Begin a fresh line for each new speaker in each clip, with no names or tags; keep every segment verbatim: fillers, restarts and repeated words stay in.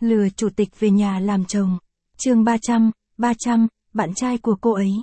Lừa chủ tịch về nhà làm chồng. Chương ba trăm, ba trăm, bạn trai của cô ấy.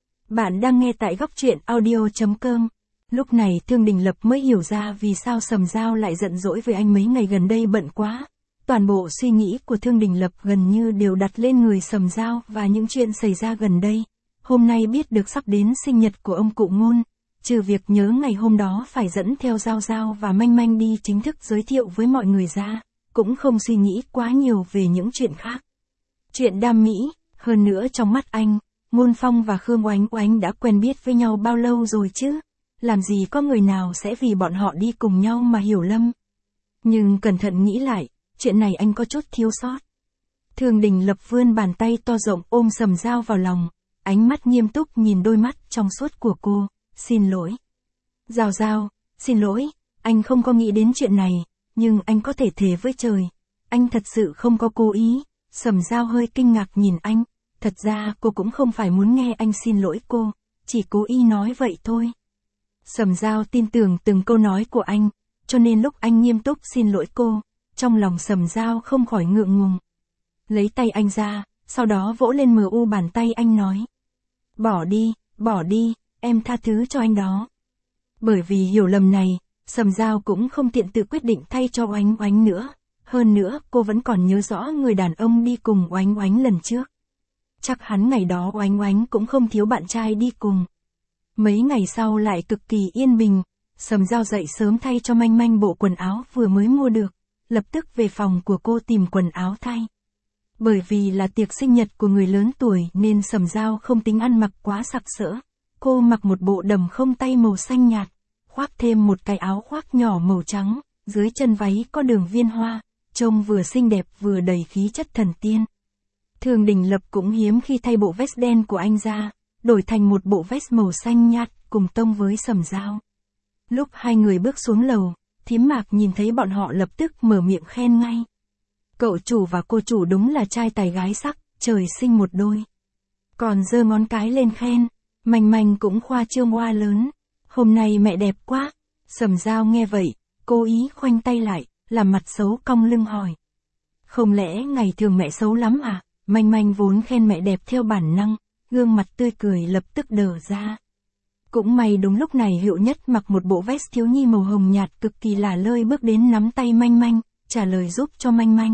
Bạn đang nghe tại góc truyện audio chấm com. Lúc này Thương Đình Lập mới hiểu ra vì sao Sầm Dao lại giận dỗi với anh mấy ngày gần đây bận quá. Toàn bộ suy nghĩ của Thương Đình Lập gần như đều đặt lên người Sầm Dao và những chuyện xảy ra gần đây. Hôm nay biết được sắp đến sinh nhật của ông cụ Ngôn, trừ việc nhớ ngày hôm đó phải dẫn theo Giao Giao và Manh Manh đi chính thức giới thiệu với mọi người ra, cũng không suy nghĩ quá nhiều về những chuyện khác. Chuyện đam mỹ, hơn nữa trong mắt anh, Ngôn Phong và Khương Oánh Oánh đã quen biết với nhau bao lâu rồi chứ, làm gì có người nào sẽ vì bọn họ đi cùng nhau mà hiểu lầm. Nhưng cẩn thận nghĩ lại, chuyện này anh có chút thiếu sót. Thương Đình Lập vươn bàn tay to rộng ôm Sầm Dao vào lòng, ánh mắt nghiêm túc nhìn đôi mắt trong suốt của cô. Xin lỗi. Giao Giao, xin lỗi, anh không có nghĩ đến chuyện này, nhưng anh có thể thề với trời, anh thật sự không có cố ý. Sầm Dao hơi kinh ngạc nhìn anh, thật ra cô cũng không phải muốn nghe anh xin lỗi cô, chỉ cố ý nói vậy thôi. Sầm Dao tin tưởng từng câu nói của anh, cho nên lúc anh nghiêm túc xin lỗi cô, trong lòng Sầm Dao không khỏi ngượng ngùng. Lấy tay anh ra, sau đó vỗ lên mờ u bàn tay anh nói. Bỏ đi, bỏ đi, em tha thứ cho anh đó. Bởi vì hiểu lầm này, Sầm Dao cũng không tiện tự quyết định thay cho Oánh Oánh nữa. Hơn nữa, cô vẫn còn nhớ rõ người đàn ông đi cùng Oánh Oánh lần trước. Chắc hắn ngày đó Oánh Oánh cũng không thiếu bạn trai đi cùng. Mấy ngày sau lại cực kỳ yên bình, Sầm Dao dậy sớm thay cho Manh Manh bộ quần áo vừa mới mua được, lập tức về phòng của cô tìm quần áo thay. Bởi vì là tiệc sinh nhật của người lớn tuổi nên Sầm Dao không tính ăn mặc quá sặc sỡ. Cô mặc một bộ đầm không tay màu xanh nhạt, khoác thêm một cái áo khoác nhỏ màu trắng, dưới chân váy có đường viên hoa, trông vừa xinh đẹp vừa đầy khí chất thần tiên. Thương Đình Lập cũng hiếm khi thay bộ vest đen của anh ra, đổi thành một bộ vest màu xanh nhạt cùng tông với Sầm Dao. Lúc hai người bước xuống lầu, Thím Mạc nhìn thấy bọn họ lập tức mở miệng khen ngay. Cậu chủ và cô chủ đúng là trai tài gái sắc, trời sinh một đôi. Còn giơ ngón cái lên khen, Manh Manh cũng khoa trương hoa lớn. Hôm nay mẹ đẹp quá. Sầm Dao nghe vậy, cố ý khoanh tay lại, làm mặt xấu cong lưng hỏi. Không lẽ ngày thường mẹ xấu lắm à? Manh Manh vốn khen mẹ đẹp theo bản năng, gương mặt tươi cười lập tức đờ ra. Cũng may đúng lúc này Hữu Nhất mặc một bộ vest thiếu nhi màu hồng nhạt cực kỳ lả lơi bước đến nắm tay Manh Manh, trả lời giúp cho Manh Manh.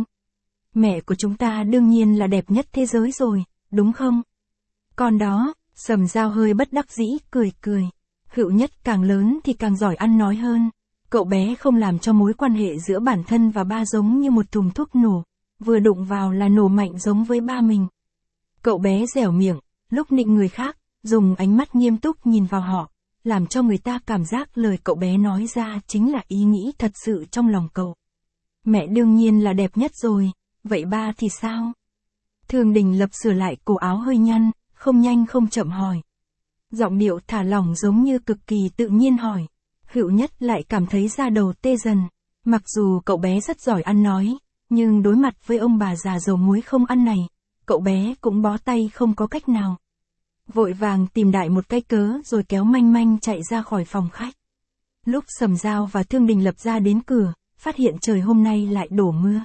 Mẹ của chúng ta đương nhiên là đẹp nhất thế giới rồi, đúng không? Còn đó, Sầm Dao hơi bất đắc dĩ, cười cười. Hữu Nhất càng lớn thì càng giỏi ăn nói hơn. Cậu bé không làm cho mối quan hệ giữa bản thân và ba giống như một thùng thuốc nổ, vừa đụng vào là nổ mạnh giống với ba mình. Cậu bé dẻo miệng, lúc nịnh người khác, dùng ánh mắt nghiêm túc nhìn vào họ, làm cho người ta cảm giác lời cậu bé nói ra chính là ý nghĩ thật sự trong lòng cậu. Mẹ đương nhiên là đẹp nhất rồi, vậy ba thì sao? Thương Đình Lập sửa lại cổ áo hơi nhăn, không nhanh không chậm hỏi. Giọng điệu thả lỏng giống như cực kỳ tự nhiên hỏi. Hữu Nhất lại cảm thấy da đầu tê dần. Mặc dù cậu bé rất giỏi ăn nói, nhưng đối mặt với ông bà già dầu muối không ăn này, cậu bé cũng bó tay không có cách nào. Vội vàng tìm đại một cái cớ rồi kéo Manh Manh chạy ra khỏi phòng khách. Lúc Sầm Dao và Thương Đình Lập ra đến cửa, phát hiện trời hôm nay lại đổ mưa.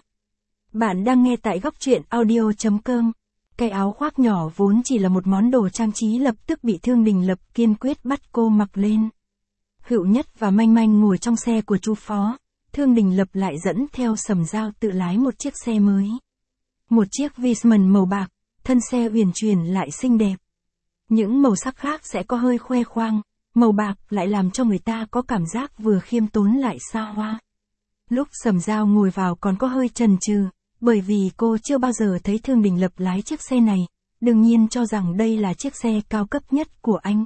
Bạn đang nghe tại góc truyện audio chấm com. Cái áo khoác nhỏ vốn chỉ là một món đồ trang trí lập tức bị Thương Đình Lập kiên quyết bắt cô mặc lên. Hữu Nhất và Manh Manh ngồi trong xe của chú Phó, Thương Đình Lập lại dẫn theo Sầm Dao tự lái một chiếc xe mới. Một chiếc Vision màu bạc, thân xe uyển chuyển lại xinh đẹp. Những màu sắc khác sẽ có hơi khoe khoang, màu bạc lại làm cho người ta có cảm giác vừa khiêm tốn lại xa hoa. Lúc Sầm Dao ngồi vào còn có hơi chần chừ, bởi vì cô chưa bao giờ thấy Thương Đình Lập lái chiếc xe này, đương nhiên cho rằng đây là chiếc xe cao cấp nhất của anh.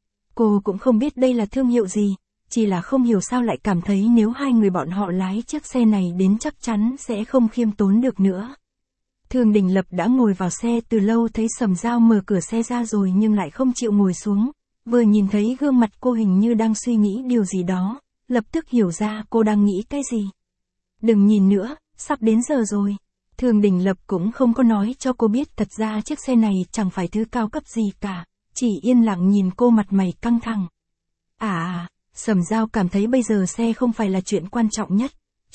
Cô cũng không biết đây là thương hiệu gì, chỉ là không hiểu sao lại cảm thấy nếu hai người bọn họ lái chiếc xe này đến chắc chắn sẽ không khiêm tốn được nữa. Thương Đình Lập đã ngồi vào xe từ lâu, thấy Sầm Dao mở cửa xe ra rồi nhưng lại không chịu ngồi xuống, vừa nhìn thấy gương mặt cô hình như đang suy nghĩ điều gì đó, lập tức hiểu ra cô đang nghĩ cái gì. Đừng nhìn nữa, sắp đến giờ rồi. Thương Đình Lập cũng không có nói cho cô biết thật ra chiếc xe này chẳng phải thứ cao cấp gì cả, chỉ yên lặng nhìn cô mặt mày căng thẳng. À, Sầm Dao cảm thấy bây giờ xe không phải là chuyện quan trọng nhất,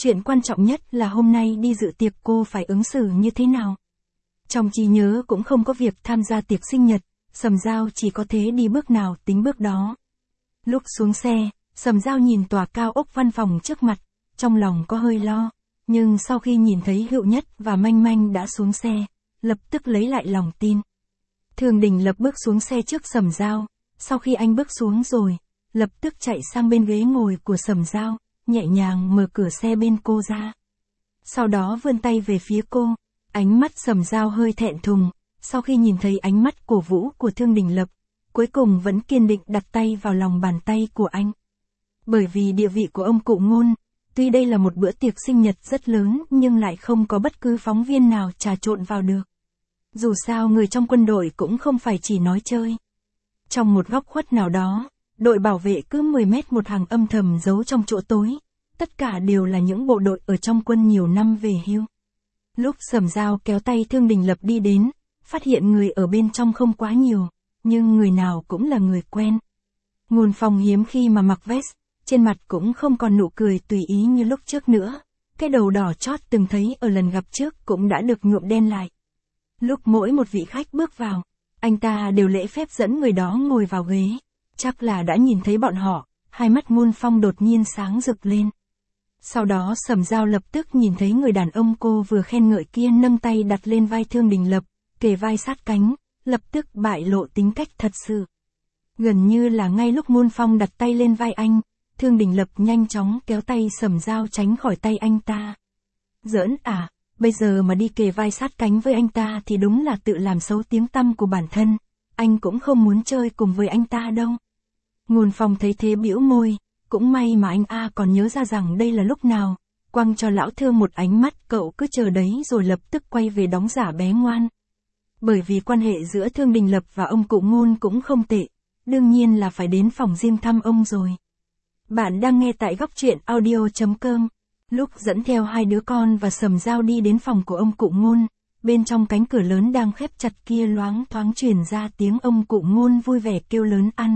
Chuyện quan trọng nhất là hôm nay đi dự tiệc cô phải ứng xử như thế nào. Trong trí nhớ cũng không có việc tham gia tiệc sinh nhật, Sầm Dao chỉ có thế đi bước nào tính bước đó. Lúc xuống xe, Sầm Dao nhìn tòa cao ốc văn phòng trước mặt, trong lòng có hơi lo, nhưng sau khi nhìn thấy Hữu Nhất và Manh Manh đã xuống xe, lập tức lấy lại lòng tin. Thường Đình Lập bước xuống xe trước Sầm Dao, sau khi anh bước xuống rồi, lập tức chạy sang bên ghế ngồi của Sầm Dao, nhẹ nhàng mở cửa xe bên cô ra. Sau đó vươn tay về phía cô, ánh mắt Sầm Dao hơi thẹn thùng, sau khi nhìn thấy ánh mắt cổ vũ của Thương Đình Lập, cuối cùng vẫn kiên định đặt tay vào lòng bàn tay của anh. Bởi vì địa vị của ông cụ Ngôn, tuy đây là một bữa tiệc sinh nhật rất lớn nhưng lại không có bất cứ phóng viên nào trà trộn vào được. Dù sao người trong quân đội cũng không phải chỉ nói chơi. Trong một góc khuất nào đó, đội bảo vệ cứ mười mét một hàng âm thầm giấu trong chỗ tối. Tất cả đều là những bộ đội ở trong quân nhiều năm về hưu. Lúc Sầm Dao kéo tay Thương Đình Lập đi đến, phát hiện người ở bên trong không quá nhiều, nhưng người nào cũng là người quen. Ngôn Phong hiếm khi mà mặc vest, trên mặt cũng không còn nụ cười tùy ý như lúc trước nữa. Cái đầu đỏ chót từng thấy ở lần gặp trước cũng đã được nhuộm đen lại. Lúc mỗi một vị khách bước vào, anh ta đều lễ phép dẫn người đó ngồi vào ghế. Chắc là đã nhìn thấy bọn họ, hai mắt Ngôn Phong đột nhiên sáng rực lên. Sau đó Sầm Dao lập tức nhìn thấy người đàn ông cô vừa khen ngợi kia nâng tay đặt lên vai Thương Đình Lập, kề vai sát cánh, lập tức bại lộ tính cách thật sự. Gần như là ngay lúc Ngôn Phong đặt tay lên vai anh, Thương Đình Lập nhanh chóng kéo tay Sầm Dao tránh khỏi tay anh ta. Giỡn à, bây giờ mà đi kề vai sát cánh với anh ta thì đúng là tự làm xấu tiếng tăm của bản thân, anh cũng không muốn chơi cùng với anh ta đâu. Ngôn Phong thấy thế bĩu môi, cũng may mà anh A còn nhớ ra rằng đây là lúc nào, quăng cho lão Thương một ánh mắt, cậu cứ chờ đấy rồi lập tức quay về đóng giả bé ngoan. Bởi vì quan hệ giữa Thương Đình Lập và ông cụ Ngôn cũng không tệ, đương nhiên là phải đến phòng riêng thăm ông rồi. Bạn đang nghe tại góc truyện audio chấm com. Lúc dẫn theo hai đứa con và Sầm Dao đi đến phòng của ông cụ Ngôn, bên trong cánh cửa lớn đang khép chặt kia loáng thoáng truyền ra tiếng ông cụ Ngôn vui vẻ kêu lớn ăn.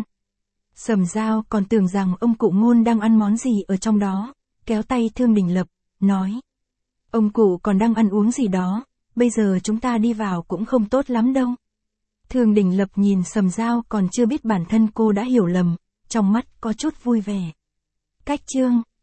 Sầm Dao còn tưởng rằng ông cụ Ngôn đang ăn món gì ở trong đó, kéo tay Thương Đình Lập, nói. Ông cụ còn đang ăn uống gì đó, bây giờ chúng ta đi vào cũng không tốt lắm đâu. Thương Đình Lập nhìn Sầm Dao còn chưa biết bản thân cô đã hiểu lầm, trong mắt có chút vui vẻ. Cách chương